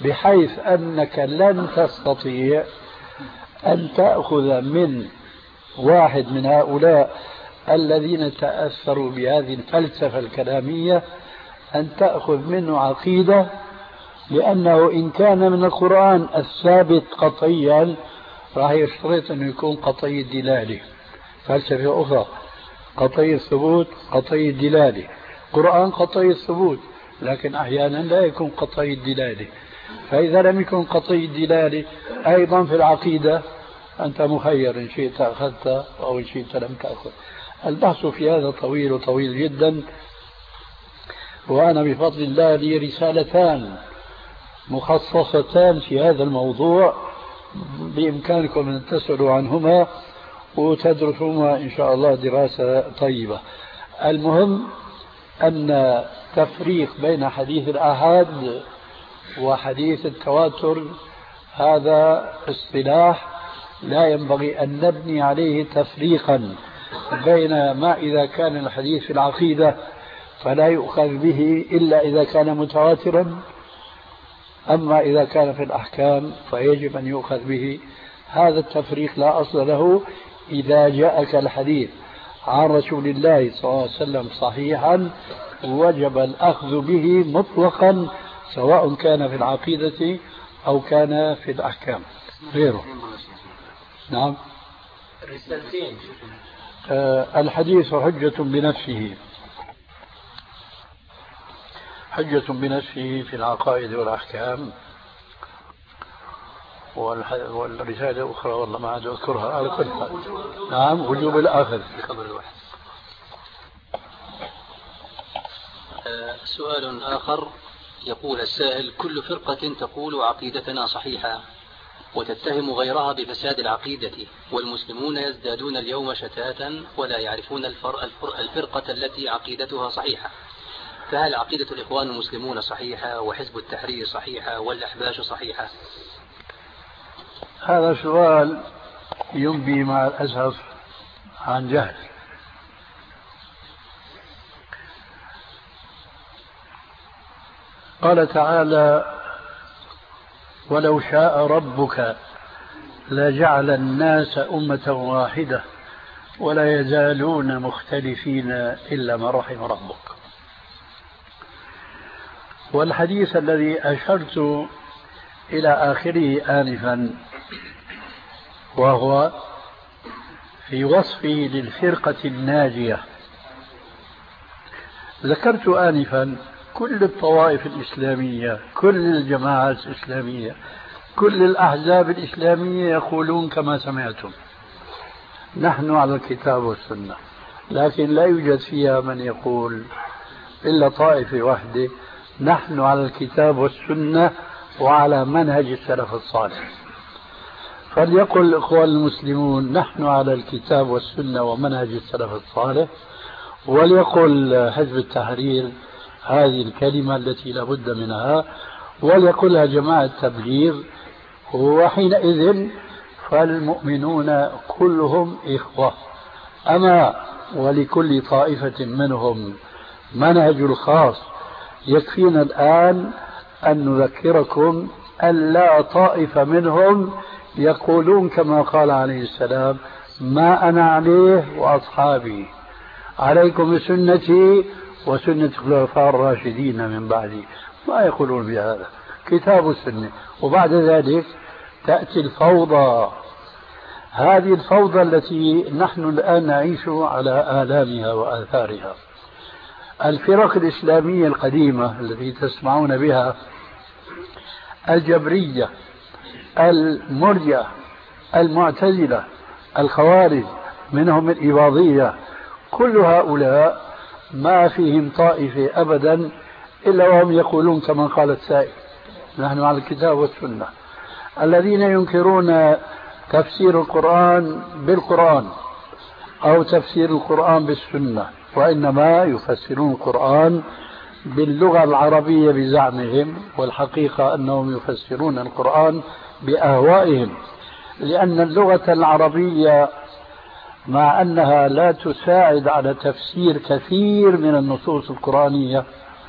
Speaker 3: بحيث أنك لن تستطيع أن تأخذ من واحد من هؤلاء الذين تأثروا بهذه الفلسفة الكلامية أن تأخذ منه عقيدة، لأنه إن كان من القرآن الثابت قطعيا راح يشترط أنه يكون قطعي الدلالة. فلسفة أخرى قطعي الثبوت قطعي الدلالة، قرآن قطعي الثبوت لكن أحيانا لا يكون قطعي الدلالة. فإذا لم يكن قطعي الدلالة أيضا في العقيدة أنت مخير، إن شئت أخذت أو إن شئت لم تأخذ. البحث في هذا طويل وطويل جدا، وأنا بفضل الله لي رسالتان مخصصتان في هذا الموضوع بإمكانكم أن تسألوا عنهما وتدرسوهما إن شاء الله دراسة طيبة. المهم أن تفريق بين حديث الآحاد وحديث التواتر هذا اصطلاح لا ينبغي أن نبني عليه تفريقا بين ما إذا كان الحديث في العقيدة فلا يؤخذ به إلا إذا كان متواترا، أما إذا كان في الأحكام فيجب أن يؤخذ به. هذا التفريق لا أصل له. إذا جاءك الحديث عن رسول الله صلى الله عليه وسلم صحيحا وجب الأخذ به مطلقا، سواء كان في العقيدة أو كان في الأحكام غيره. نعم.
Speaker 4: الرسالتين.
Speaker 3: الحديث حجة بنفسه، حجة بنفسه في العقائد والأحكام. والرسالة الأخرى والله ما عاد أذكرها على كل حال. نعم، وجوب الأخذ
Speaker 4: بخبر الواحد. سؤال آخر يقول السائل: كل فرقة تقول عقيدتنا صحيحة وتتهم غيرها بفساد العقيدة، والمسلمون يزدادون اليوم شتاتا ولا يعرفون الفرقة التي عقيدتها صحيحة، فهل عقيدة الإخوان المسلمون صحيحة وحزب التحرير صحيحة والأحباش صحيحة؟
Speaker 3: هذا سؤال ينبي مع الأسف عن جهل. قال تعالى: ولو شاء ربك لجعل الناس أمة واحدة ولا يزالون مختلفين إلا ما رحم ربك. والحديث الذي أشرت إلى آخره آنفا وهو في وصفه للفرقة الناجية، ذكرت آنفا كل الطوائف الإسلامية، كل الجماعات الإسلامية، كل الأحزاب الإسلامية يقولون كما سمعتم: نحن على الكتاب والسنة، لكن لا يوجد فيها من يقول إلا طائفة واحدة: نحن على الكتاب والسنة وعلى منهج السلف الصالح. فليقل الإخوان المسلمون: نحن على الكتاب والسنة ومنهج السلف الصالح، وليقل حزب التحرير هذه الكلمة التي لا بد منها، وليقلها جماعة التبليغ، وحينئذ فالمؤمنون كلهم إخوة. أما ولكل طائفة منهم منهج الخاص. يكفينا الآن أن نذكركم أن لا طائفة منهم يقولون كما قال عليه السلام: ما أنا عليه وأصحابي، عليكم بسنتي وسنة الخلفاء الراشدين من بعدي. ما يقولون بهذا، كتاب السنة. وبعد ذلك تأتي الفوضى، هذه الفوضى التي نحن الآن نعيش على آلامها وآثارها. الفرق الإسلامية القديمة التي تسمعون بها، الجبرية، المرجئة، المعتزلة، الخوارج، منهم الإباضية، كل هؤلاء ما فيهم طائفة أبدا إلا وهم يقولون كما قال السائل: نحن على الكتاب والسنة. الذين ينكرون تفسير القرآن بالقرآن أو تفسير القرآن بالسنة، وإنما يفسرون القرآن باللغة العربية بزعمهم، والحقيقة أنهم يفسرون القرآن بأهوائهم، لأن اللغة العربية مع أنها لا تساعد على تفسير كثير من النصوص القرآنية،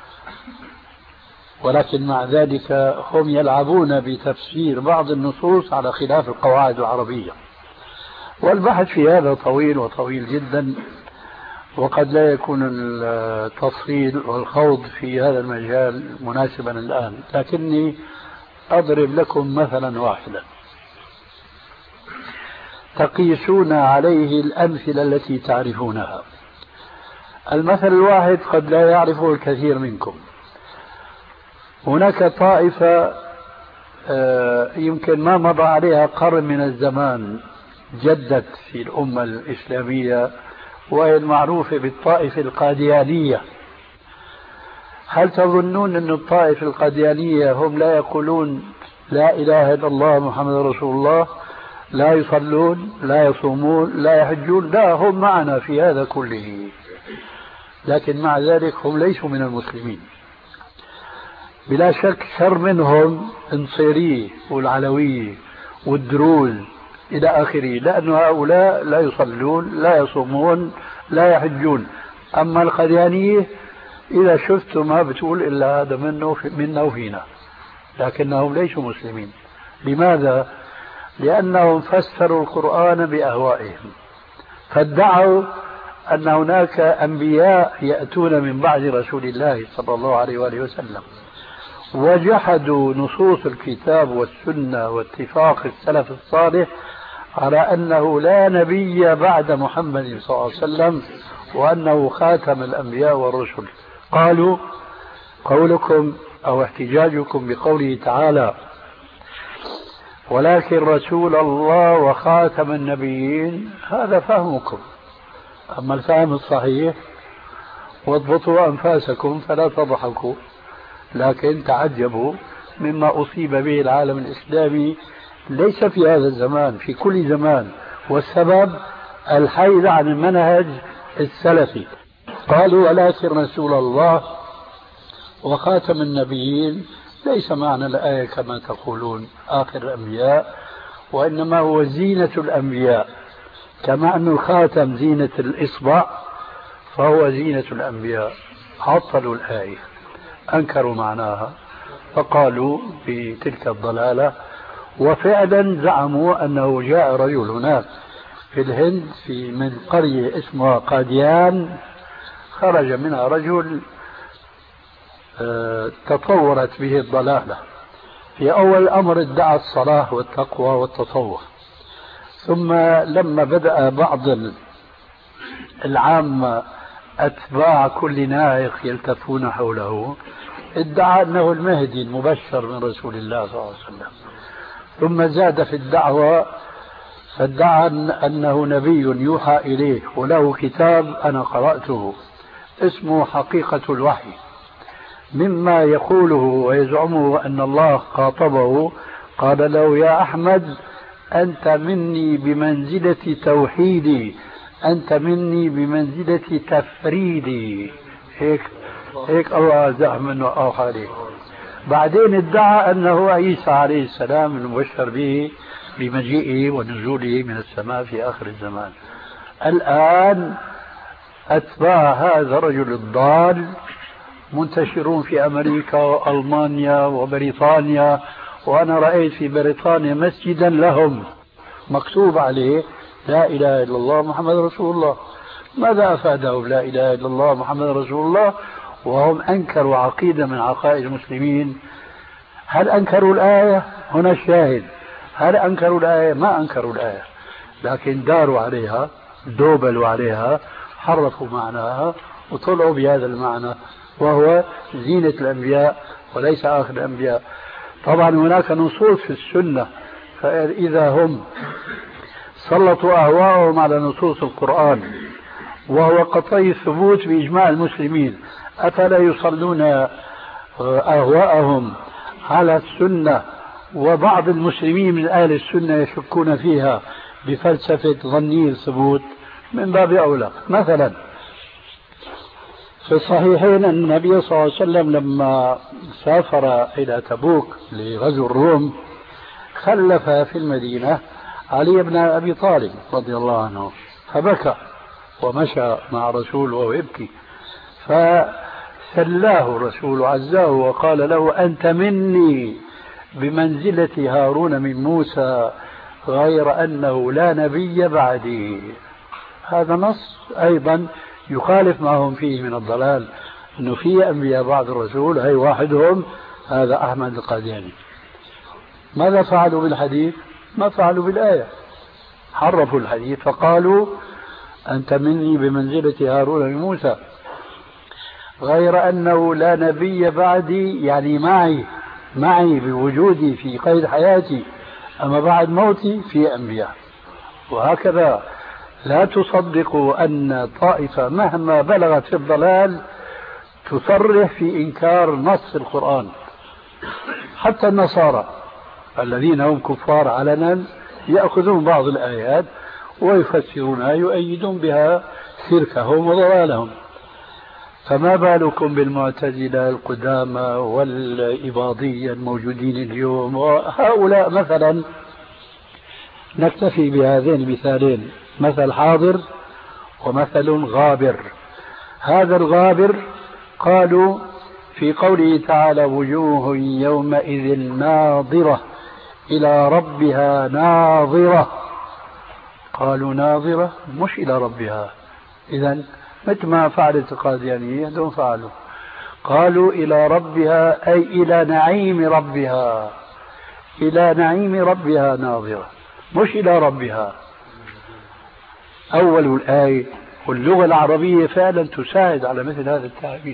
Speaker 3: ولكن مع ذلك هم يلعبون بتفسير بعض النصوص على خلاف القواعد العربية. والبحث في هذا طويل وطويل جدا، وقد لا يكون التفصيل والخوض في هذا المجال مناسبا الآن، لكني أضرب لكم مثلا واحدا تقيسون عليه الأمثلة التي تعرفونها. المثل الواحد قد لا يعرفه الكثير منكم. هناك طائفة يمكن ما مضى عليها قرن من الزمان جدت في الأمة الإسلامية، وهي المعروفة بالطائفة القاديانية. هل تظنون أن الطائفة القاديانية هم لا يقولون لا إله إلا الله محمد رسول الله، لا يصلون، لا يصومون، لا يحجون؟ لا، هم معنا في هذا كله، لكن مع ذلك هم ليسوا من المسلمين. بلا شك شر منهم النصيرية والعلوية والدروز إلى آخره، لأن هؤلاء لا يصلون، لا يصومون، لا يحجون. أما القاديانية إذا شفتم ما بتقول إلا هذا منا وفينا، لكنهم ليسوا مسلمين. لماذا؟ لأنهم فسروا القرآن بأهوائهم، فادعوا أن هناك أنبياء يأتون من بعد رسول الله صلى الله عليه وآله وسلم، وجحدوا نصوص الكتاب والسنة واتفاق السلف الصالح على أنه لا نبي بعد محمد صلى الله عليه وسلم، وأنه خاتم الأنبياء والرسل. قالوا قولكم أو احتجاجكم بقوله تعالى ولكن رسول الله وخاتم النبيين، هذا فهمكم. أما الفهم الصحيح واضبطوا أنفاسكم فلا تضحكوا، لكن تعجبوا مما أصيب به العالم الإسلامي ليس في هذا الزمان، في كل زمان، والسبب الحيد عن المنهج السلفي. قالوا ولكن رسول الله وخاتم النبيين، ليس معنى الآية كما تقولون آخر الأنبياء، وإنما هو زينة الأنبياء، كما أن الخاتم زينة الإصبع فهو زينة الأنبياء. عطلوا الآية، أنكروا معناها، فقالوا بتلك الضلالة. وفعلا زعموا أنه جاء رجل هناك في الهند من قرية اسمها قاديان، خرج منها رجل تطورت به الضلالة. في أول الأمر ادعى الصلاح والتقوى والتصوف، ثم لما بدأ بعض العامة أتباع كل نائق يلتفون حوله ادعى أنه المهدي المبشر من رسول الله صلى الله عليه وسلم، ثم زاد في الدعوة فادعى أنه نبي يوحى إليه وله كتاب أنا قرأته اسمه حقيقة الوحي، مما يقوله ويزعمه أن الله خاطبه قال له يا أحمد أنت مني بمنزلة توحيدي، أنت مني بمنزلة تفريدي. هيك الله زعم منه أوحى عليه. بعدين ادعى أنه عيسى عليه السلام المبشر به بمجيئه ونزوله من السماء في آخر الزمان. الآن أتباع هذا الرجل الضال منتشرون في أمريكا وألمانيا وبريطانيا، وأنا رأيت في بريطانيا مسجدا لهم مكتوب عليه لا إله إلا الله محمد رسول الله. ماذا أفادهم لا إله إلا الله محمد رسول الله وهم أنكروا عقيدة من عقائد المسلمين؟ هل أنكروا الآية؟ هنا الشاهد، هل أنكروا الآية؟ ما أنكروا الآية، لكن داروا عليها، دوبلوا عليها، حرفوا معناها وطلعوا بهذا المعنى وهو زينة الأنبياء وليس آخر الأنبياء. طبعا هناك نصوص في السنة، فإذا هم سلطوا أهواءهم على نصوص القرآن وهو قطعي الثبوت بإجماع المسلمين، أفلا يصلون أهواءهم على السنة؟ وبعض المسلمين من أهل السنة يشكون فيها بفلسفة ظني الثبوت، من باب أولى. مثلا في الصحيحين أن النبي صلى الله عليه وسلم لما سافر إلى تبوك لغزو الروم خلف في المدينة علي بن أبي طالب رضي الله عنه، فبكى ومشى مع رسول وهو يبكي، فسلاه الرسول عزاه وقال له أنت مني بمنزلة هارون من موسى غير أنه لا نبي بعدي. هذا نص أيضا يخالف ما هم فيه من الضلال، أنه في أنبياء بعد الرسول، هي واحدهم هذا أحمد القادياني. ماذا فعلوا بالحديث؟ ما فعلوا بالآية، حرفوا الحديث فقالوا أنت مني بمنزلة هارون من موسى، غير أنه لا نبي بعدي، يعني معي بوجودي في قيد حياتي، أما بعد موتي في أنبياء. وهكذا لا تصدقوا أن طائفة مهما بلغت في الضلال تصرح في إنكار نص القرآن. حتى النصارى الذين هم كفار علنا يأخذون بعض الآيات ويفسرونها، يؤيدون بها شركهم وضلالهم. فما بالكم بالمعتزلة القدامى والإباضية الموجودين اليوم؟ وهؤلاء مثلا نكتفي بهذين المثالين، مثل حاضر ومثل غابر. هذا الغابر قالوا في قوله تعالى وجوه يومئذ ناظرة إلى ربها ناظرة، قالوا ناظرة مش إلى ربها. إذن مثل ما فعلت القاديانية دون فعلوا، قالوا إلى ربها أي إلى نعيم ربها، إلى نعيم ربها ناظرة مش إلى ربها. أول الآية، واللغة العربية فعلا تساعد على مثل هذا التعبير.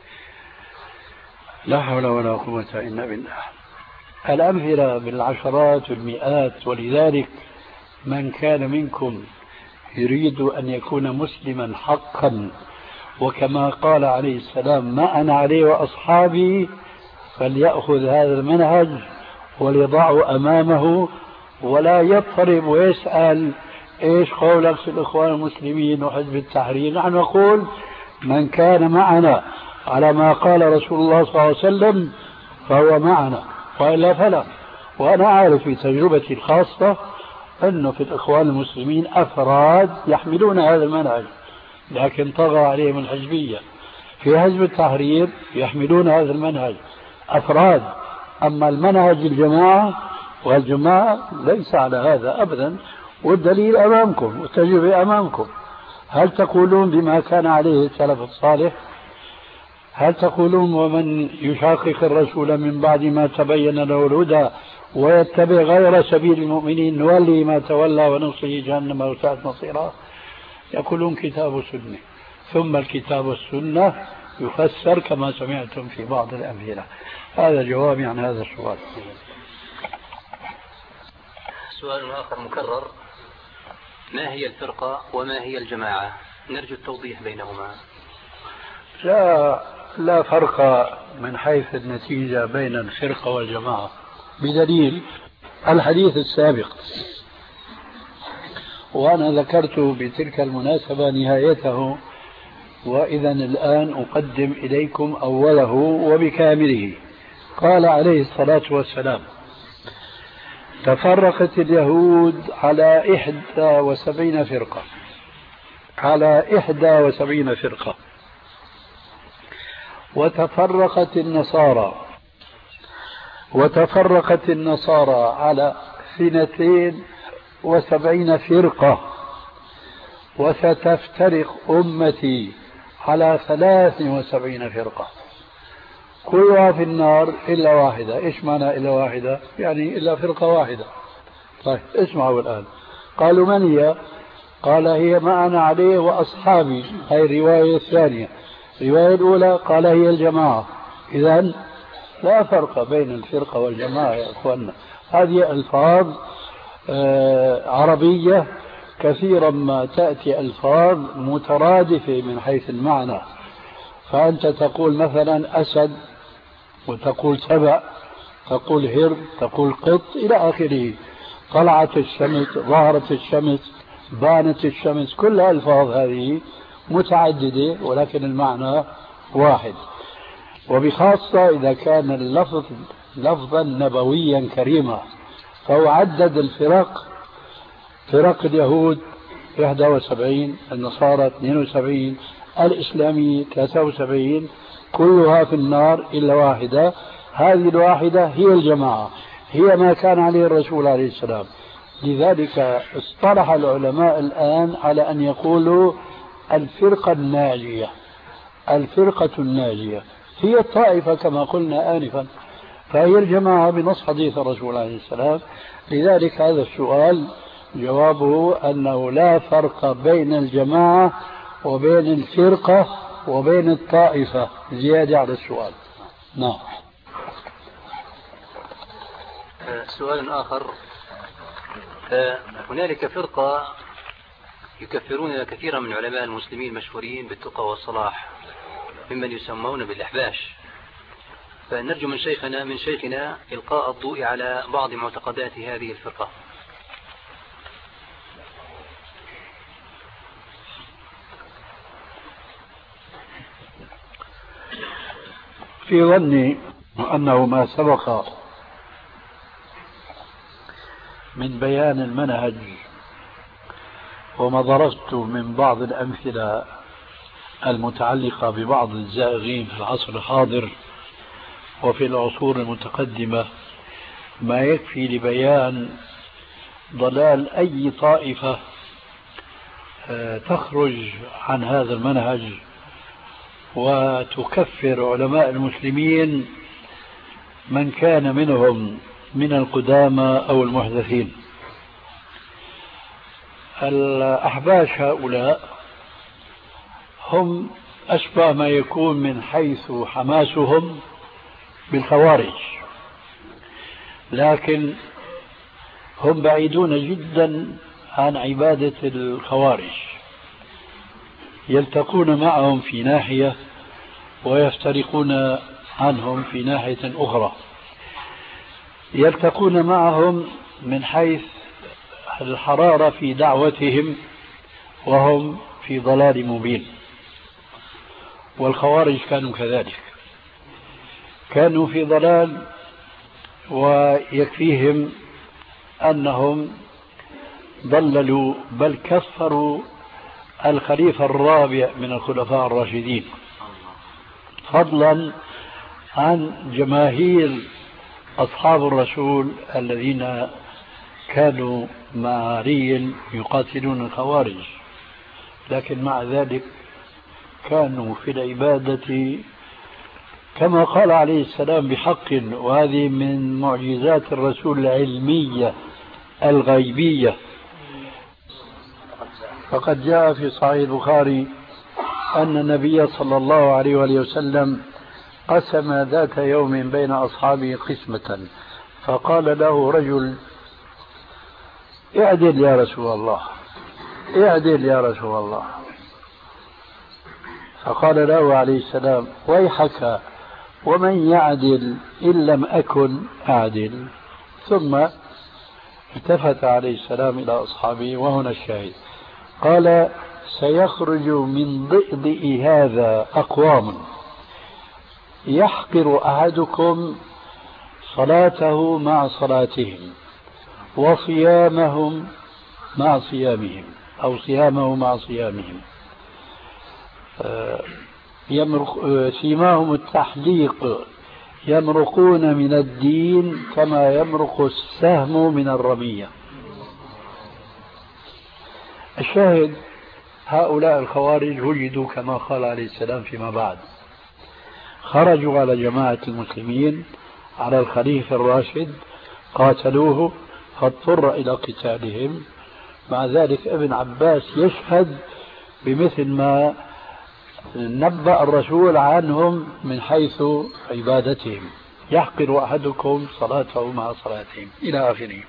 Speaker 3: لا حول ولا قوة إلا بالله. الأمثلة بالعشرات والمئات. ولذلك من كان منكم يريد أن يكون مسلما حقا، وكما قال عليه السلام ما أنا عليه وأصحابي، فليأخذ هذا المنهج وليضعه أمامه، ولا يضطرب ويسأل إيش قولك في الإخوان المسلمين وحزب التحرير. نحن نقول من كان معنا على ما قال رسول الله صلى الله عليه وسلم فهو معنا، وإلا فلا. وأنا أعرف في تجربتي الخاصة أنه في الإخوان المسلمين أفراد يحملون هذا المنهج لكن طغى عليهم الحزبية. في حزب التحرير يحملون هذا المنهج أفراد، أما المنهج الجماعة والجماعة ليس على هذا أبدا. والدليل أمامكم والتجربة أمامكم. هل تقولون بما كان عليه السلف الصالح؟ هل تقولون ومن يشاقق الرسول من بعد ما تبين له الهدى ويتبع غير سبيل المؤمنين نولي ما تولى ونصله جهنم وساءت مصيرا؟ يقولون كتاب وسنة، ثم الكتاب والسنة يفسر كما سمعتم في بعض الأمثلة. هذا جوابي عن هذا السؤال.
Speaker 4: سؤال آخر مكرر: ما هي الفرقة وما هي الجماعة؟ نرجو التوضيح بينهما.
Speaker 3: لا فرق من حيث النتيجة بين الفرقة والجماعة، بدليل الحديث السابق، وأنا ذكرت بتلك المناسبة نهايته، وإذا الآن أقدم إليكم أوله وبكامله. قال عليه الصلاة والسلام: تفرقت اليهود على 71 فرقة، على 71 فرقة. وتفرقت النصارى على 72 فرقة. وستفترق أمتي على 73 فرقة، كلها في النار إلا واحدة. إيش معنى إلا واحدة؟ يعني إلا فرقة واحدة. طيب اسمعوا الآن. قالوا من هي؟ قال هي ما أنا عليه وأصحابي. هذه الرواية الثانية. الرواية الأولى قال هي الجماعة. إذن لا فرق بين الفرقة والجماعة يا أخوانا. هذه ألفاظ عربية كثيرا ما تأتي ألفاظ مترادفة من حيث المعنى. فأنت تقول مثلا أسد، وتقول سبع، تقول هر، تقول قط إلى آخره. طلعت الشمس، ظهرت الشمس، بانت الشمس. كل الألفاظ هذه متعددة ولكن المعنى واحد. وبخاصة إذا كان اللفظ لفظا نبويا كريما، فهو عدد الفرق. فرق اليهود 71، النصارى 72، الإسلامية 73، كلها في النار إلا واحدة. هذه الواحدة هي الجماعة، هي ما كان عليه الرسول عليه السلام. لذلك اصطلح العلماء الآن على أن يقولوا الفرقة الناجية. الفرقة الناجية هي الطائفة كما قلنا آنفا، فهي الجماعة بنص حديث الرسول عليه السلام. لذلك هذا السؤال جوابه أنه لا فرق بين الجماعة وبين الفرقة وبين الطائفة، زيادة على السؤال. نعم.
Speaker 4: سؤال آخر، هنالك فرقة يكفرون كثيرا من علماء المسلمين المشهورين بالتقى والصلاح ممن يسمون بالأحباش، فنرجو من شيخنا إلقاء الضوء على بعض معتقدات هذه الفرقة.
Speaker 3: في ظني أنه ما سبق من بيان المنهج وما ضربت من بعض الأمثلة المتعلقة ببعض الزائغين في العصر الحاضر وفي العصور المتقدمة ما يكفي لبيان ضلال أي طائفة تخرج عن هذا المنهج وتكفر علماء المسلمين من كان منهم من القدامى أو المحدثين. الأحباش هؤلاء هم أشبه ما يكون من حيث حماسهم بالخوارج، لكن هم بعيدون جدا عن عبادة الخوارج، يلتقون معهم في ناحية ويفترقون عنهم في ناحية أخرى. يلتقون معهم من حيث الحرارة في دعوتهم وهم في ضلال مبين، والخوارج كانوا كذلك، كانوا في ضلال، ويكفيهم أنهم ضللوا بل كفروا الخليفة الرابع من الخلفاء الراشدين، فضلا عن جماهير أصحاب الرسول الذين كانوا مع علي يقاتلون الخوارج، لكن مع ذلك كانوا في العبادة كما قال عليه السلام بحق، وهذه من معجزات الرسول العلمية الغيبية. فقد جاء في صحيح البخاري أن النبي صلى الله عليه وآله وسلم قسم ذات يوم بين أصحابه قسمة، فقال له رجل: اعدل يا رسول الله، اعدل يا رسول الله. فقال له عليه السلام: ويحك، ومن يعدل إن لم أكن أعدل. ثم التفت عليه السلام إلى أصحابه، وهنا الشاهد، قال: سيخرج من ضئضئ هذا أقوام يحقر أحدكم صلاته مع صلاتهم وصيامهم مع صيامهم، أو صيامه مع صيامهم، سيماهم التحديق، يمرقون من الدين كما يمرق السهم من الرمية. الشاهد هؤلاء الخوارج وجدوا كما قال عليه السلام فيما بعد، خرجوا على جماعة المسلمين، على الخليفة الراشد، قاتلوه فاضطر إلى قتالهم. مع ذلك ابن عباس يشهد بمثل ما نبأ الرسول عنهم من حيث عبادتهم، يحقر أحدكم صلاته مع صلاتهم إلى آخره.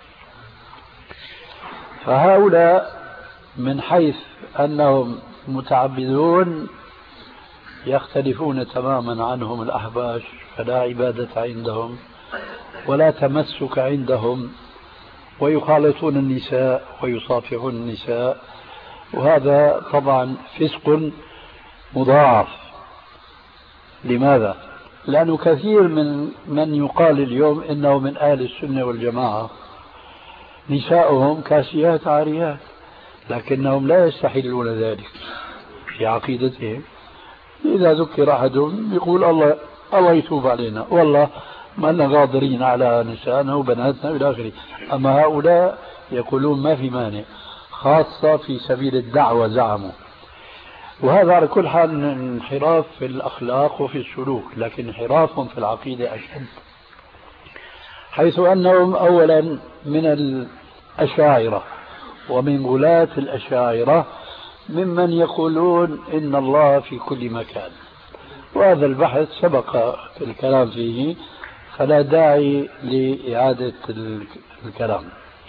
Speaker 3: فهؤلاء من حيث أنهم متعبدون يختلفون تماما عنهم الأحباش، فلا عبادة عندهم ولا تمسك عندهم، ويخالطون النساء ويصافحون النساء، وهذا طبعا فسق مضاعف. لماذا؟ لأنه كثير من يقال اليوم إنه من أهل السنة والجماعة نساؤهم كاسيات عاريات، لكنهم لا يستحلون ذلك في عقيدتهم. إذا ذكر أحدهم يقول الله يتوب علينا، والله ما لنا قادرين على نسائنا وبناتنا إلى آخره. أما هؤلاء يقولون ما في مانع، خاصة في سبيل الدعوة زعموا. وهذا على كل حال انحراف في الأخلاق وفي السلوك، لكن انحراف في العقيدة أشد، حيث أنهم أولا من الأشاعرة ومن غلاة الأشاعرة ممن يقولون إن الله في كل مكان، وهذا البحث سبق في الكلام فيه فلا داعي لإعادة الكلام.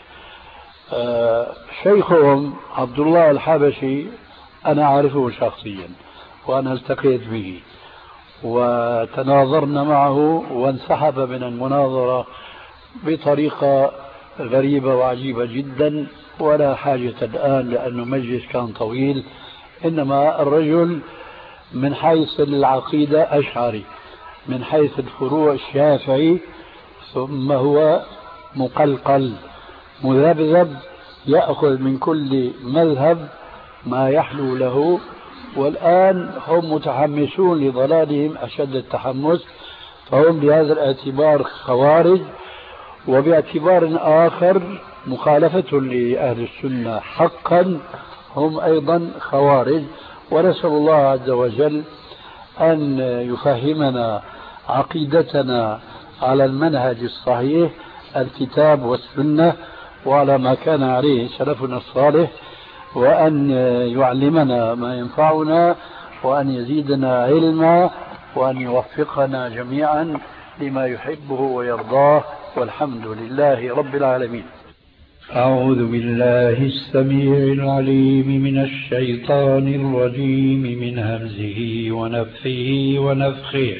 Speaker 3: شيخهم عبد الله الحبشي أنا أعرفه شخصيا وأنا التقيت به وتناظرنا معه، وانسحب من المناظرة بطريقة غريبة وعجيبة جدا، ولا حاجة الآن لأنه مجلس كان طويل. إنما الرجل من حيث العقيدة أشعري، من حيث الفروع الشافعي، ثم هو مقلقل مذبذب يأخذ من كل مذهب ما يحلو له. والآن هم متحمسون لضلالهم أشد التحمس، فهم بهذا الاعتبار خوارج، وباعتبار آخر مخالفة لأهل السنة حقا هم أيضا خوارج. ونسأل الله عز وجل أن يفهمنا عقيدتنا على المنهج الصحيح، الكتاب والسنة، وعلى ما كان عليه سلفنا الصالح، وأن يعلمنا ما ينفعنا، وأن يزيدنا علما، وأن يوفقنا جميعا لما يحبه ويرضاه، والحمد لله رب العالمين.
Speaker 5: أعوذ بالله السميع العليم من الشيطان الرجيم من همزه ونفخه ونفخه.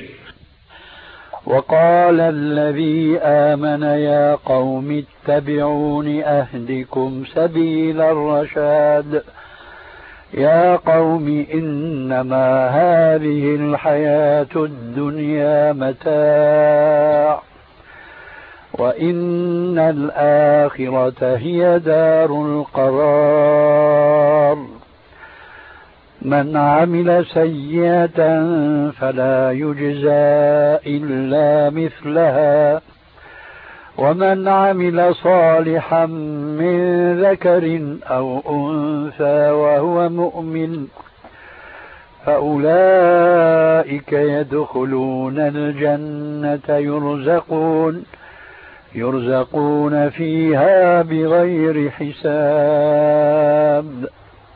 Speaker 3: وقال الذي آمن يا قوم اتبعون أهدكم سبيل الرشاد. يا قوم إنما هذه الحياة الدنيا متاع، وإن الآخرة هي دار القرار. من عمل سيئة فلا يجزى إلا مثلها، ومن عمل صالحا من ذكر أو أنثى وهو مؤمن فأولئك يدخلون الجنة يرزقون فيها بغير حساب.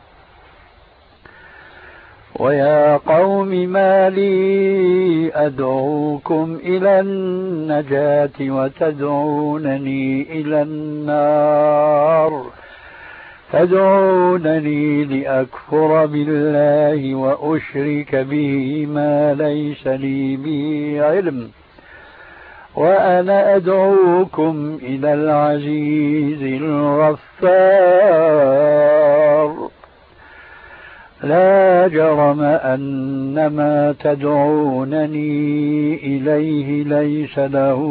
Speaker 3: ويا قوم ما لي أدعوكم إلى النجاة وتدعونني إلى النار، تدعونني لأكفر بالله وأشرك به ما ليس لي به علم، وأنا أدعوكم إلى العزيز الغفار. لا جرم أن ما تدعونني إليه ليس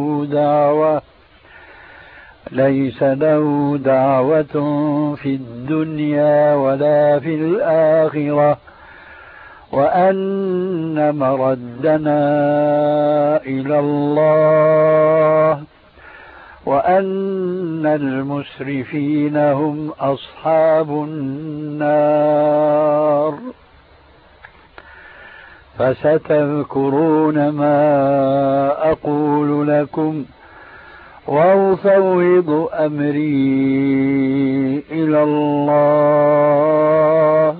Speaker 3: له دعوة في الدنيا ولا في الآخرة، وأن مردنا إلى الله، وأن المسرفين هم أصحاب النار. فستذكرون ما أقول لكم وأفوض أمري إلى الله،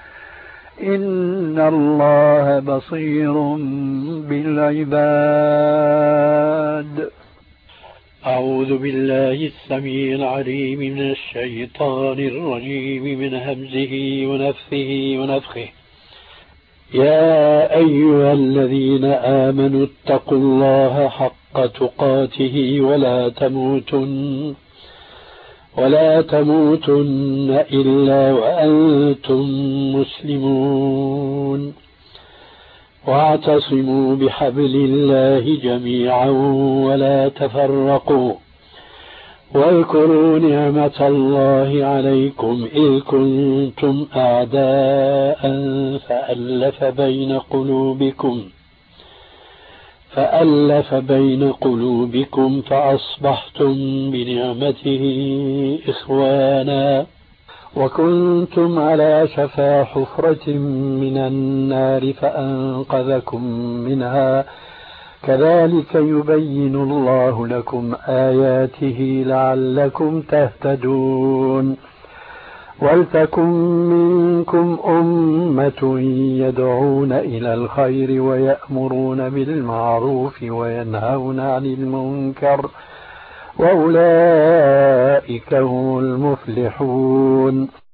Speaker 3: إن الله بصير بالعباد.
Speaker 5: أعوذ بالله السميع العليم من الشيطان الرجيم من همزه ونفثه ونفخه. يا أيها الذين آمنوا اتقوا الله حق تقاته ولا تموتن إلا وأنتم مسلمون، واعتصموا بحبل الله جميعا ولا تفرقوا، واذكروا نعمة الله عليكم إذ كنتم أعداء فألف بين قلوبكم فأصبحتم بنعمته إخوانا وكنتم على شفا حفرة من النار فأنقذكم منها كذلك يبين الله لكم آياته لعلكم تهتدون ولتكن منكم أمة يدعون إلى الخير ويأمرون بالمعروف وينهون عن المنكر وأولئك هم المفلحون.